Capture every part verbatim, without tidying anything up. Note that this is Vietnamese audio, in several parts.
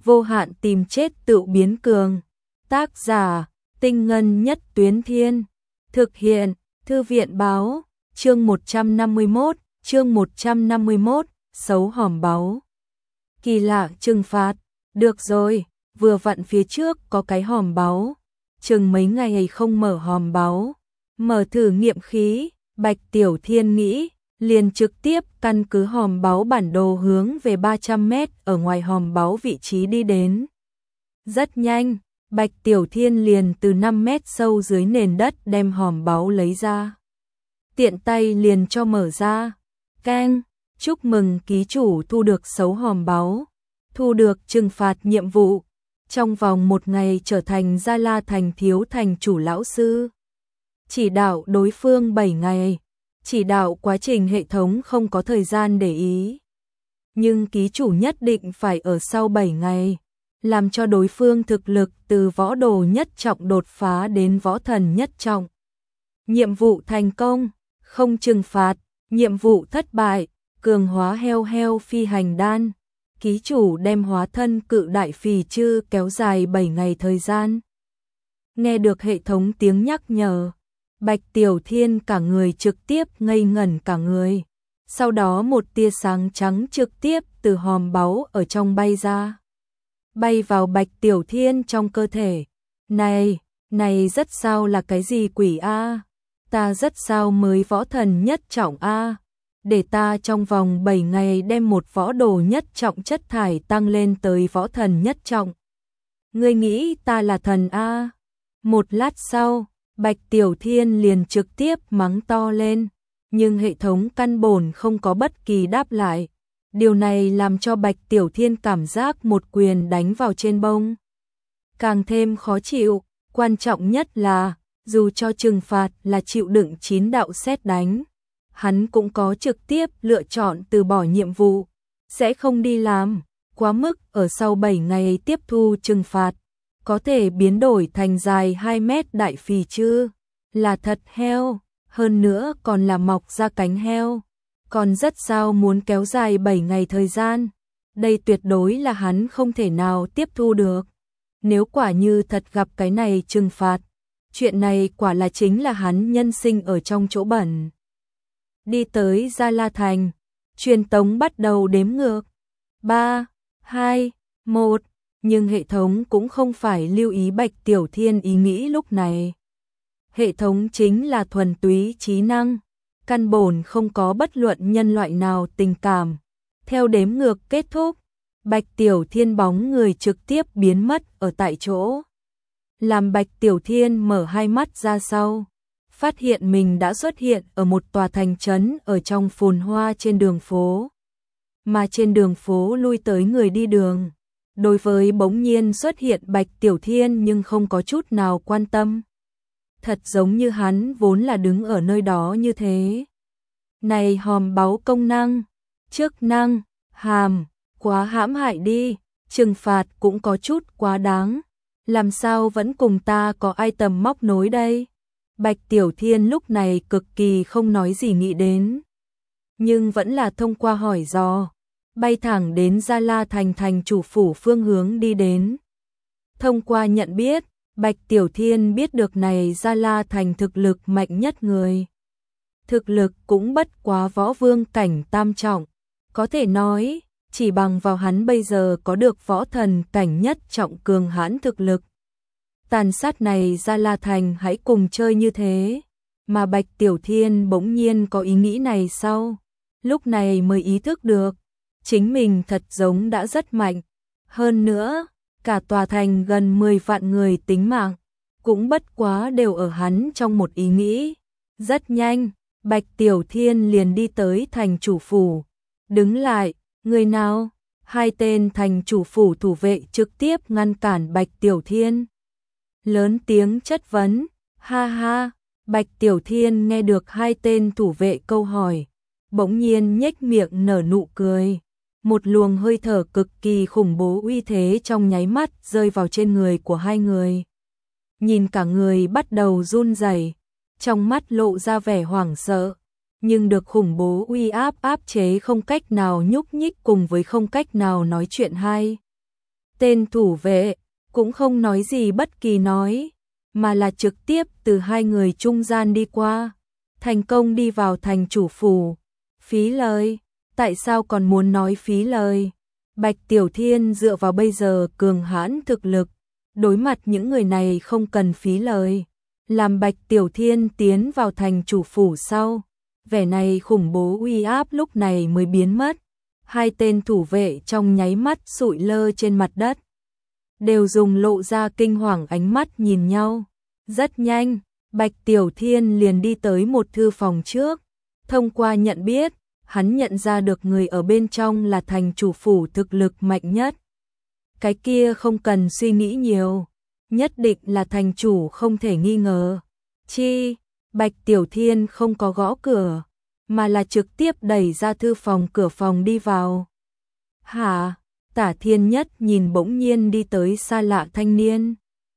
vô hạn tìm chết tự biến cường. Tác giả, Tinh Ngân Nhất Tuyến Thiên. Thực hiện, Thư viện Báo. Chương một trăm năm mươi mốt, chương một trăm năm mươi mốt, xấu hòm báu. Kỳ lạ trừng phạt. Được rồi, vừa vặn phía trước có cái hòm báu. Chừng mấy ngày không mở hòm báu. Mở thử nghiệm khí, Bạch Tiểu Thiên nghĩ, liền trực tiếp căn cứ hòm báu bản đồ hướng về ba trăm mét ở ngoài hòm báu vị trí đi đến. Rất nhanh, Bạch Tiểu Thiên liền từ năm mét sâu dưới nền đất đem hòm báu lấy ra. Tiện tay liền cho mở ra. Keng, chúc mừng ký chủ thu được xấu hòm báu. Thu được trừng phạt nhiệm vụ. Trong vòng một ngày trở thành Gia La Thành thiếu thành chủ lão sư. Chỉ đạo đối phương bảy ngày. Chỉ đạo quá trình hệ thống không có thời gian để ý. Nhưng ký chủ nhất định phải ở sau bảy ngày. Làm cho đối phương thực lực từ võ đồ nhất trọng đột phá đến võ thần nhất trọng. Nhiệm vụ thành công, không trừng phạt. Nhiệm vụ thất bại, cường hóa heo heo phi hành đan. Ký chủ đem hóa thân cự đại phì chư kéo dài bảy ngày thời gian. Nghe được hệ thống tiếng nhắc nhở, Bạch Tiểu Thiên cả người trực tiếp ngây ngẩn cả người. Sau đó một tia sáng trắng trực tiếp từ hòm báu ở trong bay ra. Bay vào Bạch Tiểu Thiên trong cơ thể. Này, này rất sao là cái gì quỷ a? Ta rất sao mới võ thần nhất trọng a? Để ta trong vòng bảy ngày đem một võ đồ nhất trọng chất thải tăng lên tới võ thần nhất trọng. Ngươi nghĩ ta là thần a? Một lát sau, Bạch Tiểu Thiên liền trực tiếp mắng to lên, nhưng hệ thống căn bổn không có bất kỳ đáp lại. Điều này làm cho Bạch Tiểu Thiên cảm giác một quyền đánh vào trên bông. Càng thêm khó chịu, quan trọng nhất là, dù cho trừng phạt là chịu đựng chín đạo sét đánh, hắn cũng có trực tiếp lựa chọn từ bỏ nhiệm vụ, sẽ không đi làm, quá mức ở sau bảy ngày tiếp thu trừng phạt, có thể biến đổi thành dài hai mét đại phì chư, là thật heo, hơn nữa còn là mọc ra cánh heo, còn rất sao muốn kéo dài bảy ngày thời gian, đây tuyệt đối là hắn không thể nào tiếp thu được. Nếu quả như thật gặp cái này trừng phạt, chuyện này quả là chính là hắn nhân sinh ở trong chỗ bẩn. Đi tới Gia La Thành, truyền tống bắt đầu đếm ngược. ba, hai, một, nhưng hệ thống cũng không phải lưu ý Bạch Tiểu Thiên ý nghĩ lúc này. Hệ thống chính là thuần túy trí năng, căn bổn không có bất luận nhân loại nào tình cảm. Theo đếm ngược kết thúc, Bạch Tiểu Thiên bóng người trực tiếp biến mất ở tại chỗ. Làm Bạch Tiểu Thiên mở hai mắt ra sau, phát hiện mình đã xuất hiện ở một tòa thành trấn ở trong phồn hoa trên đường phố. Mà trên đường phố lui tới người đi đường, đối với bỗng nhiên xuất hiện Bạch Tiểu Thiên nhưng không có chút nào quan tâm. Thật giống như hắn vốn là đứng ở nơi đó như thế. Này hòm báu công năng, chức năng, hàm, quá hãm hại đi, trừng phạt cũng có chút quá đáng. Làm sao vẫn cùng ta có ai tầm móc nối đây? Bạch Tiểu Thiên lúc này cực kỳ không nói gì nghĩ đến. Nhưng vẫn là thông qua hỏi dò, bay thẳng đến Gia La Thành thành chủ phủ phương hướng đi đến. Thông qua nhận biết, Bạch Tiểu Thiên biết được này Gia La Thành thực lực mạnh nhất người. Thực lực cũng bất quá võ vương cảnh tam trọng. Có thể nói, chỉ bằng vào hắn bây giờ có được võ thần cảnh nhất trọng cường hãn thực lực. Tàn sát này Gia La Thành hãy cùng chơi như thế. Mà Bạch Tiểu Thiên bỗng nhiên có ý nghĩ này sau. Lúc này mới ý thức được. Chính mình thật giống đã rất mạnh. Hơn nữa, cả tòa thành gần mười vạn người tính mạng. Cũng bất quá đều ở hắn trong một ý nghĩ. Rất nhanh, Bạch Tiểu Thiên liền đi tới thành chủ phủ. Đứng lại, người nào? Hai tên thành chủ phủ thủ vệ trực tiếp ngăn cản Bạch Tiểu Thiên. Lớn tiếng chất vấn, ha ha, Bạch Tiểu Thiên nghe được hai tên thủ vệ câu hỏi, bỗng nhiên nhếch miệng nở nụ cười. Một luồng hơi thở cực kỳ khủng bố uy thế trong nháy mắt rơi vào trên người của hai người. Nhìn cả người bắt đầu run rẩy, trong mắt lộ ra vẻ hoảng sợ, nhưng được khủng bố uy áp áp chế không cách nào nhúc nhích cùng với không cách nào nói chuyện hay. Tên thủ vệ cũng không nói gì bất kỳ nói, mà là trực tiếp từ hai người trung gian đi qua, thành công đi vào thành chủ phủ. Phí lời, tại sao còn muốn nói phí lời? Bạch Tiểu Thiên dựa vào bây giờ cường hãn thực lực, đối mặt những người này không cần phí lời. Làm Bạch Tiểu Thiên tiến vào thành chủ phủ sau, vẻ này khủng bố uy áp lúc này mới biến mất. Hai tên thủ vệ trong nháy mắt sụi lơ trên mặt đất, đều dùng lộ ra kinh hoàng ánh mắt nhìn nhau. Rất nhanh, Bạch Tiểu Thiên liền đi tới một thư phòng trước. Thông qua nhận biết, hắn nhận ra được người ở bên trong là thành chủ phủ thực lực mạnh nhất. Cái kia không cần suy nghĩ nhiều, nhất định là thành chủ không thể nghi ngờ. Chi, Bạch Tiểu Thiên không có gõ cửa, mà là trực tiếp đẩy ra thư phòng cửa phòng đi vào. Hả? Tả Thiên Nhất nhìn bỗng nhiên đi tới xa lạ thanh niên.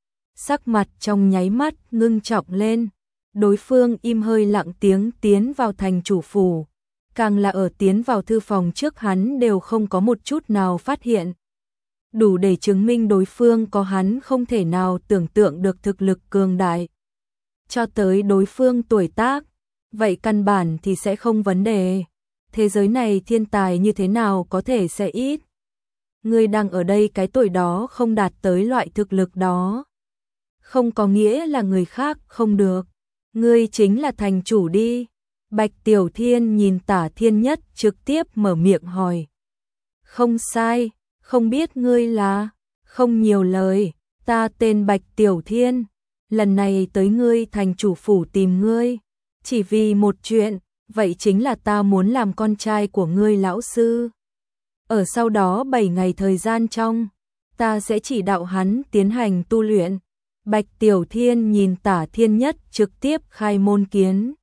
Sắc mặt trong nháy mắt ngưng trọng lên, đối phương im hơi lặng tiếng tiến vào thành chủ phủ. Càng là ở tiến vào thư phòng trước hắn đều không có một chút nào phát hiện. Đủ để chứng minh đối phương có hắn không thể nào tưởng tượng được thực lực cường đại. Cho tới đối phương tuổi tác, vậy căn bản thì sẽ không vấn đề. Thế giới này thiên tài như thế nào có thể sẽ ít. Ngươi đang ở đây cái tuổi đó không đạt tới loại thực lực đó, không có nghĩa là người khác không được. Ngươi chính là thành chủ đi. Bạch Tiểu Thiên nhìn Tả Thiên Nhất trực tiếp mở miệng hỏi. Không sai, không biết ngươi là. Không nhiều lời, ta tên Bạch Tiểu Thiên, lần này tới ngươi thành chủ phủ tìm ngươi, chỉ vì một chuyện, vậy chính là ta muốn làm con trai của ngươi lão sư. Ở sau đó bảy ngày thời gian trong, ta sẽ chỉ đạo hắn tiến hành tu luyện. Bạch Tiểu Thiên nhìn Tả Thiên Nhất trực tiếp khai môn kiến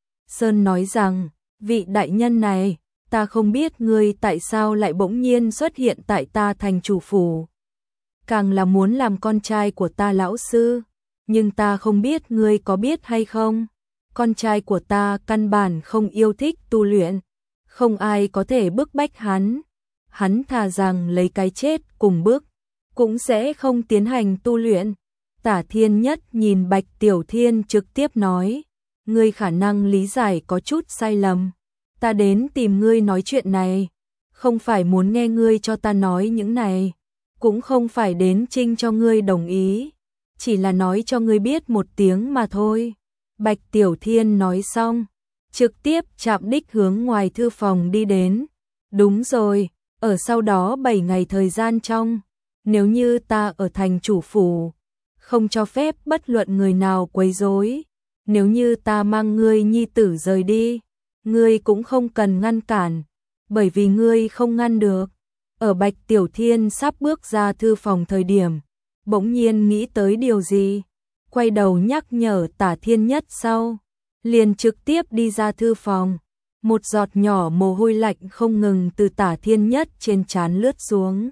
Sơn nói rằng, vị đại nhân này, ta không biết ngươi tại sao lại bỗng nhiên xuất hiện tại ta thành chủ phủ. Càng là muốn làm con trai của ta lão sư, nhưng ta không biết ngươi có biết hay không. Con trai của ta căn bản không yêu thích tu luyện, không ai có thể bức bách hắn. Hắn thà rằng lấy cái chết cùng bức, cũng sẽ không tiến hành tu luyện. Tả Thiên Nhất nhìn Bạch Tiểu Thiên trực tiếp nói, ngươi khả năng lý giải có chút sai lầm. Ta đến tìm ngươi nói chuyện này, không phải muốn nghe ngươi cho ta nói những này, cũng không phải đến trinh cho ngươi đồng ý, chỉ là nói cho ngươi biết một tiếng mà thôi. Bạch Tiểu Thiên nói xong, trực tiếp chạm đích hướng ngoài thư phòng đi đến. Đúng rồi, ở sau đó bảy ngày thời gian trong, nếu như ta ở thành chủ phủ, không cho phép bất luận người nào quấy rối. Nếu như ta mang ngươi nhi tử rời đi, ngươi cũng không cần ngăn cản, bởi vì ngươi không ngăn được. Ở Bạch Tiểu Thiên sắp bước ra thư phòng thời điểm, bỗng nhiên nghĩ tới điều gì, quay đầu nhắc nhở Tả Thiên Nhất sau, liền trực tiếp đi ra thư phòng. Một giọt nhỏ mồ hôi lạnh không ngừng từ Tả Thiên Nhất trên trán lướt xuống.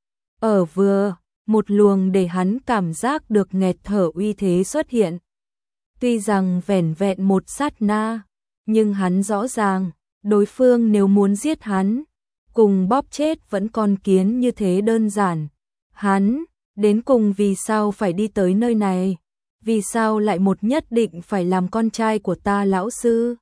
Ở vừa, một luồng để hắn cảm giác được nghẹt thở uy thế xuất hiện. Tuy rằng vẻn vẹn một sát na, nhưng hắn rõ ràng, đối phương nếu muốn giết hắn, cùng bóp chết vẫn con kiến như thế đơn giản. Hắn, đến cùng vì sao phải đi tới nơi này? Vì sao lại một nhất định phải làm con trai của ta lão sư?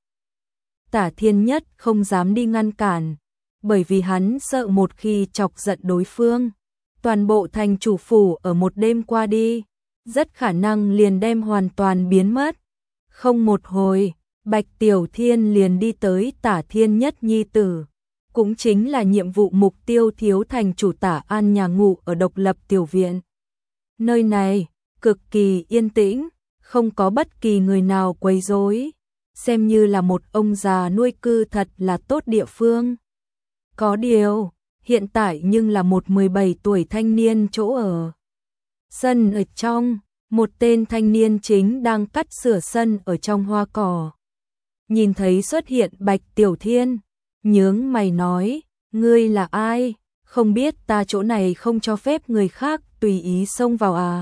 Tả Thiên Nhất không dám đi ngăn cản, bởi vì hắn sợ một khi chọc giận đối phương, toàn bộ thành chủ phủ ở một đêm qua đi, rất khả năng liền đem hoàn toàn biến mất. Không một hồi, Bạch Tiểu Thiên liền đi tới Tả Thiên Nhất nhi tử, cũng chính là nhiệm vụ mục tiêu thiếu thành chủ Tả An nhà ngủ ở độc lập tiểu viện. Nơi này, cực kỳ yên tĩnh, không có bất kỳ người nào quấy rối, xem như là một ông già nuôi cư thật là tốt địa phương. Có điều, hiện tại nhưng là một mười bảy tuổi thanh niên chỗ ở. Sân ở trong, một tên thanh niên chính đang cắt sửa sân ở trong hoa cỏ. Nhìn thấy xuất hiện Bạch Tiểu Thiên, nhướng mày nói, ngươi là ai? Không biết ta chỗ này không cho phép người khác tùy ý xông vào à?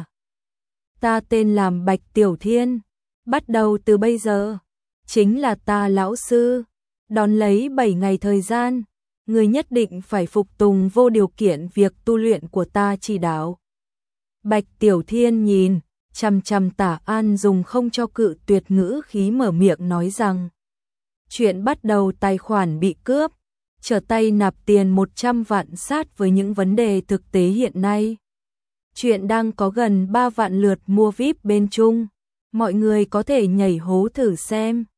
Ta tên làm Bạch Tiểu Thiên, bắt đầu từ bây giờ, chính là ta lão sư, đón lấy bảy ngày thời gian, người nhất định phải phục tùng vô điều kiện việc tu luyện của ta chỉ đạo. Bạch Tiểu Thiên nhìn chằm chằm Tả An dùng không cho cự tuyệt ngữ khí mở miệng nói rằng chuyện bắt đầu tài khoản bị cướp, trở tay nạp tiền một trăm vạn sát với những vấn đề thực tế hiện nay. Chuyện đang có gần ba vạn lượt mua vi ai pi bên Trung, mọi người có thể nhảy hố thử xem.